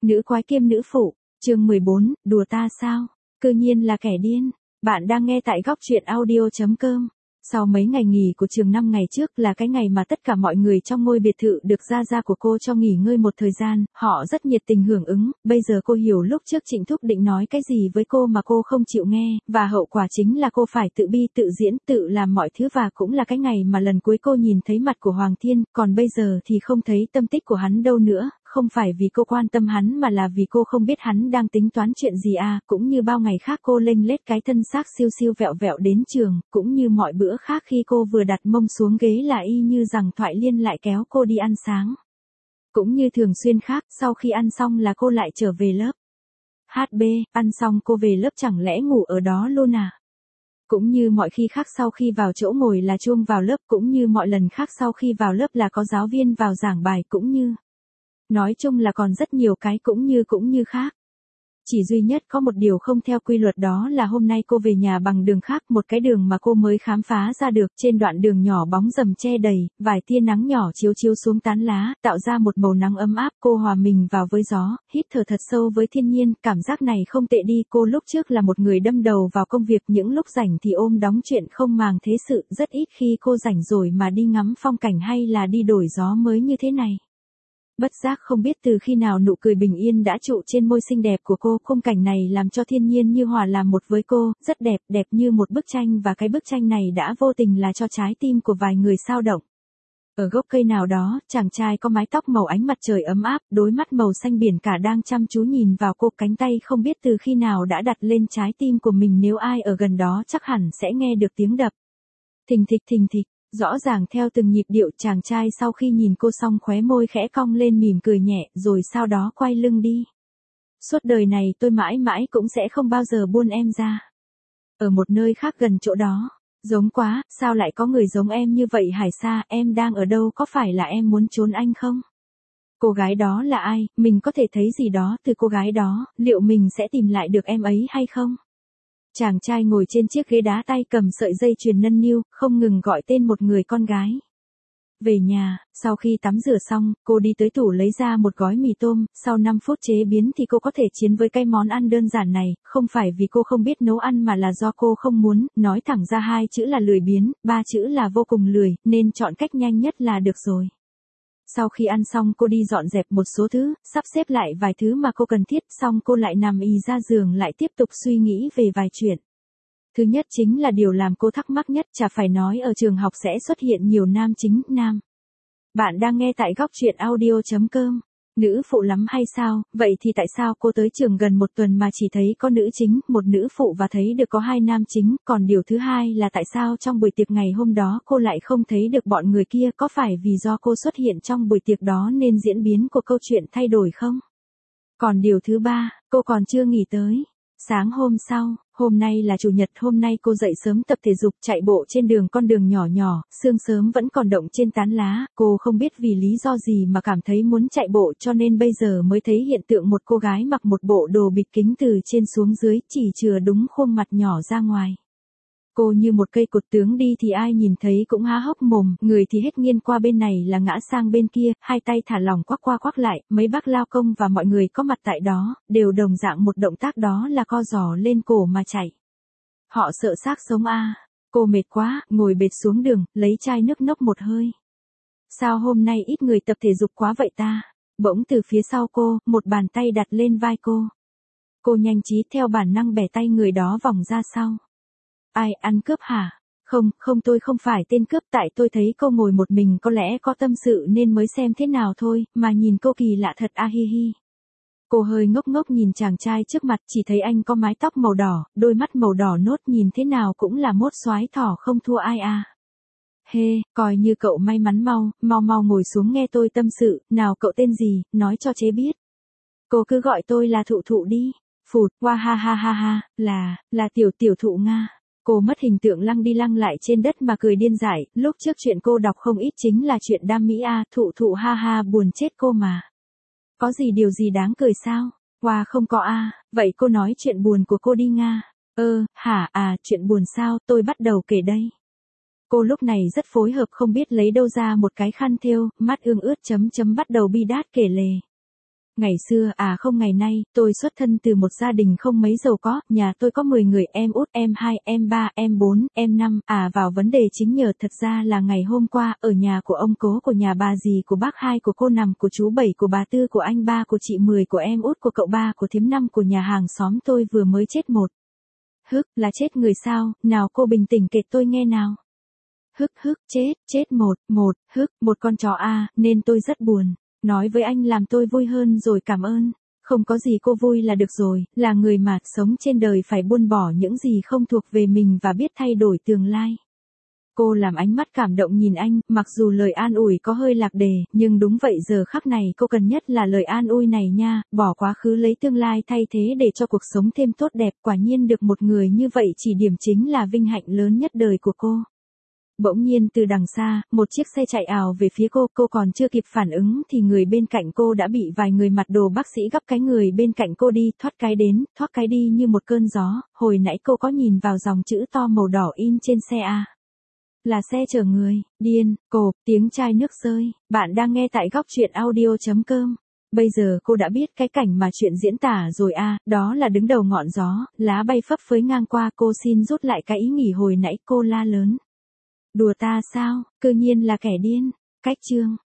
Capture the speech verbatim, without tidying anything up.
Nữ quái kiêm nữ phụ, chương mười bốn, đùa ta sao? Cư nhiên là kẻ điên. Bạn đang nghe tại góc truyện audio chấm com. Sau mấy ngày nghỉ của trường năm ngày trước là cái ngày mà tất cả mọi người trong ngôi biệt thự được gia gia của cô cho nghỉ ngơi một thời gian, họ rất nhiệt tình hưởng ứng, bây giờ cô hiểu lúc trước Trịnh Thúc định nói cái gì với cô mà cô không chịu nghe, và hậu quả chính là cô phải tự bi tự diễn, tự làm mọi thứ và cũng là cái ngày mà lần cuối cô nhìn thấy mặt của Hoàng Thiên, còn bây giờ thì không thấy tâm tích của hắn đâu nữa. Không phải vì cô quan tâm hắn mà là vì cô không biết hắn đang tính toán chuyện gì à, cũng như bao ngày khác cô lênh lết cái thân xác siêu siêu vẹo vẹo đến trường, cũng như mọi bữa khác khi cô vừa đặt mông xuống ghế là y như rằng Thoại Liên lại kéo cô đi ăn sáng. Cũng như thường xuyên khác, sau khi ăn xong là cô lại trở về lớp. hát bê, ăn xong cô về lớp chẳng lẽ ngủ ở đó luôn à? Cũng như mọi khi khác sau khi vào chỗ ngồi là chuông vào lớp, cũng như mọi lần khác sau khi vào lớp là có giáo viên vào giảng bài, cũng như... Nói chung là còn rất nhiều cái cũng như cũng như khác. Chỉ duy nhất có một điều không theo quy luật, đó là hôm nay cô về nhà bằng đường khác, một cái đường mà cô mới khám phá ra được. Trên đoạn đường nhỏ bóng rầm che đầy, vài tia nắng nhỏ chiếu chiếu xuống tán lá, tạo ra một màu nắng ấm áp. Cô hòa mình vào với gió, hít thở thật sâu với thiên nhiên, cảm giác này không tệ đi. Cô lúc trước là một người đâm đầu vào công việc, những lúc rảnh thì ôm đóng chuyện không màng thế sự, rất ít khi cô rảnh rồi mà đi ngắm phong cảnh hay là đi đổi gió mới như thế này. Bất giác không biết từ khi nào nụ cười bình yên đã trụ trên môi xinh đẹp của cô, khung cảnh này làm cho thiên nhiên như hòa làm một với cô, rất đẹp, đẹp như một bức tranh, và cái bức tranh này đã vô tình là cho trái tim của vài người xao động. Ở gốc cây nào đó, chàng trai có mái tóc màu ánh mặt trời ấm áp, đôi mắt màu xanh biển cả đang chăm chú nhìn vào cô, cánh tay không biết từ khi nào đã đặt lên trái tim của mình, nếu ai ở gần đó chắc hẳn sẽ nghe được tiếng đập. Thình thịch thình thịch. Rõ ràng theo từng nhịp điệu, chàng trai sau khi nhìn cô xong khóe môi khẽ cong lên mỉm cười nhẹ, rồi sau đó quay lưng đi. Suốt đời này tôi mãi mãi cũng sẽ không bao giờ buông em ra. Ở một nơi khác gần chỗ đó. Giống quá, sao lại có người giống em như vậy Hải Sa, em đang ở đâu, có phải là em muốn trốn anh không? Cô gái đó là ai, mình có thể thấy gì đó từ cô gái đó, liệu mình sẽ tìm lại được em ấy hay không? Chàng trai ngồi trên chiếc ghế đá, tay cầm sợi dây chuyền nâng niu, không ngừng gọi tên một người con gái. Về nhà, sau khi tắm rửa xong, cô đi tới tủ lấy ra một gói mì tôm, sau năm phút chế biến thì cô có thể chiến với cái món ăn đơn giản này, không phải vì cô không biết nấu ăn mà là do cô không muốn, nói thẳng ra hai chữ là lười biếng, ba chữ là vô cùng lười, nên chọn cách nhanh nhất là được rồi. Sau khi ăn xong cô đi dọn dẹp một số thứ, sắp xếp lại vài thứ mà cô cần thiết, xong cô lại nằm ì ra giường lại tiếp tục suy nghĩ về vài chuyện. Thứ nhất chính là điều làm cô thắc mắc nhất, chả phải nói ở trường học sẽ xuất hiện nhiều nam chính, nam. Bạn đang nghe tại góc truyện audio chấm com. Nữ phụ lắm hay sao, vậy thì tại sao cô tới trường gần một tuần mà chỉ thấy có nữ chính, một nữ phụ và thấy được có hai nam chính, còn điều thứ hai là tại sao trong buổi tiệc ngày hôm đó cô lại không thấy được bọn người kia, có phải vì do cô xuất hiện trong buổi tiệc đó nên diễn biến của câu chuyện thay đổi không? Còn điều thứ ba, cô còn chưa nghỉ tới. Sáng hôm sau, hôm nay là chủ nhật, hôm nay cô dậy sớm tập thể dục, chạy bộ trên đường con đường nhỏ nhỏ, sương sớm vẫn còn động trên tán lá, cô không biết vì lý do gì mà cảm thấy muốn chạy bộ, cho nên bây giờ mới thấy hiện tượng một cô gái mặc một bộ đồ bịt kính từ trên xuống dưới, chỉ chừa đúng khuôn mặt nhỏ ra ngoài. Cô như một cây cột tướng đi thì ai nhìn thấy cũng há hốc mồm, người thì hết nghiêng qua bên này là ngã sang bên kia, hai tay thả lỏng quắc qua quắc lại, mấy bác lao công và mọi người có mặt tại đó, đều đồng dạng một động tác, đó là co giò lên cổ mà chạy. Họ sợ xác sống à. Cô mệt quá, ngồi bệt xuống đường, lấy chai nước nốc một hơi. Sao hôm nay ít người tập thể dục quá vậy ta? Bỗng từ phía sau cô, một bàn tay đặt lên vai cô. Cô nhanh trí theo bản năng bẻ tay người đó vòng ra sau. Ai, ăn cướp hả? Không, không, tôi không phải tên cướp, tại tôi thấy cô ngồi một mình có lẽ có tâm sự nên mới xem thế nào thôi, mà nhìn cô kỳ lạ thật a hi hi. Cô hơi ngốc ngốc nhìn chàng trai trước mặt, chỉ thấy anh có mái tóc màu đỏ, đôi mắt màu đỏ nốt, nhìn thế nào cũng là mốt soái thỏ không thua ai à. Hê, coi như cậu may mắn, mau, mau mau ngồi xuống nghe tôi tâm sự, nào cậu tên gì, nói cho chế biết. Cô cứ gọi tôi là Thụ Thụ đi. Phụt, wa ha ha ha ha, là, là tiểu tiểu Thụ Nga. Cô mất hình tượng lăng đi lăng lại trên đất mà cười điên dại, lúc trước chuyện cô đọc không ít chính là chuyện đam mỹ a, Thụ Thụ ha ha, buồn chết cô mà. Có gì điều gì đáng cười sao? Wow, không có a, vậy cô nói chuyện buồn của cô đi Nga. Ơ, hả, à, chuyện buồn sao, tôi bắt đầu kể đây. Cô lúc này rất phối hợp, không biết lấy đâu ra một cái khăn thêu, mắt ương ướt chấm chấm bắt đầu bi đát kể lể. Ngày xưa à không ngày nay, tôi xuất thân từ một gia đình không mấy giàu có, nhà tôi có mười người, em út, em hai, em ba, em bốn, em năm, à vào vấn đề chính nhờ thật ra là ngày hôm qua, ở nhà của ông cố của nhà bà dì của bác hai của cô nằm của chú bảy của bà tư của anh ba của chị mười của em út của cậu ba của thím năm của nhà hàng xóm tôi vừa mới chết một. Hức, là chết người sao, nào cô bình tĩnh kể tôi nghe nào. Hức hức, chết, chết một, một, hức, một con chó a, nên tôi rất buồn. Nói với anh làm tôi vui hơn rồi, cảm ơn. Không có gì cô vui là được rồi, là người mà, sống trên đời phải buông bỏ những gì không thuộc về mình và biết thay đổi tương lai. Cô làm ánh mắt cảm động nhìn anh, mặc dù lời an ủi có hơi lạc đề, nhưng đúng vậy giờ khắc này cô cần nhất là lời an ủi này nha, bỏ quá khứ lấy tương lai thay thế để cho cuộc sống thêm tốt đẹp, quả nhiên được một người như vậy chỉ điểm chính là vinh hạnh lớn nhất đời của cô. Bỗng nhiên từ đằng xa, một chiếc xe chạy ào về phía cô, cô còn chưa kịp phản ứng thì người bên cạnh cô đã bị vài người mặc đồ bác sĩ gấp cái người bên cạnh cô đi, thoát cái đến, thoát cái đi như một cơn gió, hồi nãy cô có nhìn vào dòng chữ to màu đỏ in trên xe à? Là xe chở người, điên, cộp, tiếng chai nước rơi, bạn đang nghe tại góc truyện audio chấm com. Bây giờ cô đã biết cái cảnh mà chuyện diễn tả rồi à, đó là đứng đầu ngọn gió, lá bay phấp phới ngang qua, cô xin rút lại cái ý nghỉ hồi nãy, cô la lớn. Đùa ta sao, cư nhiên là kẻ điên. Cách chương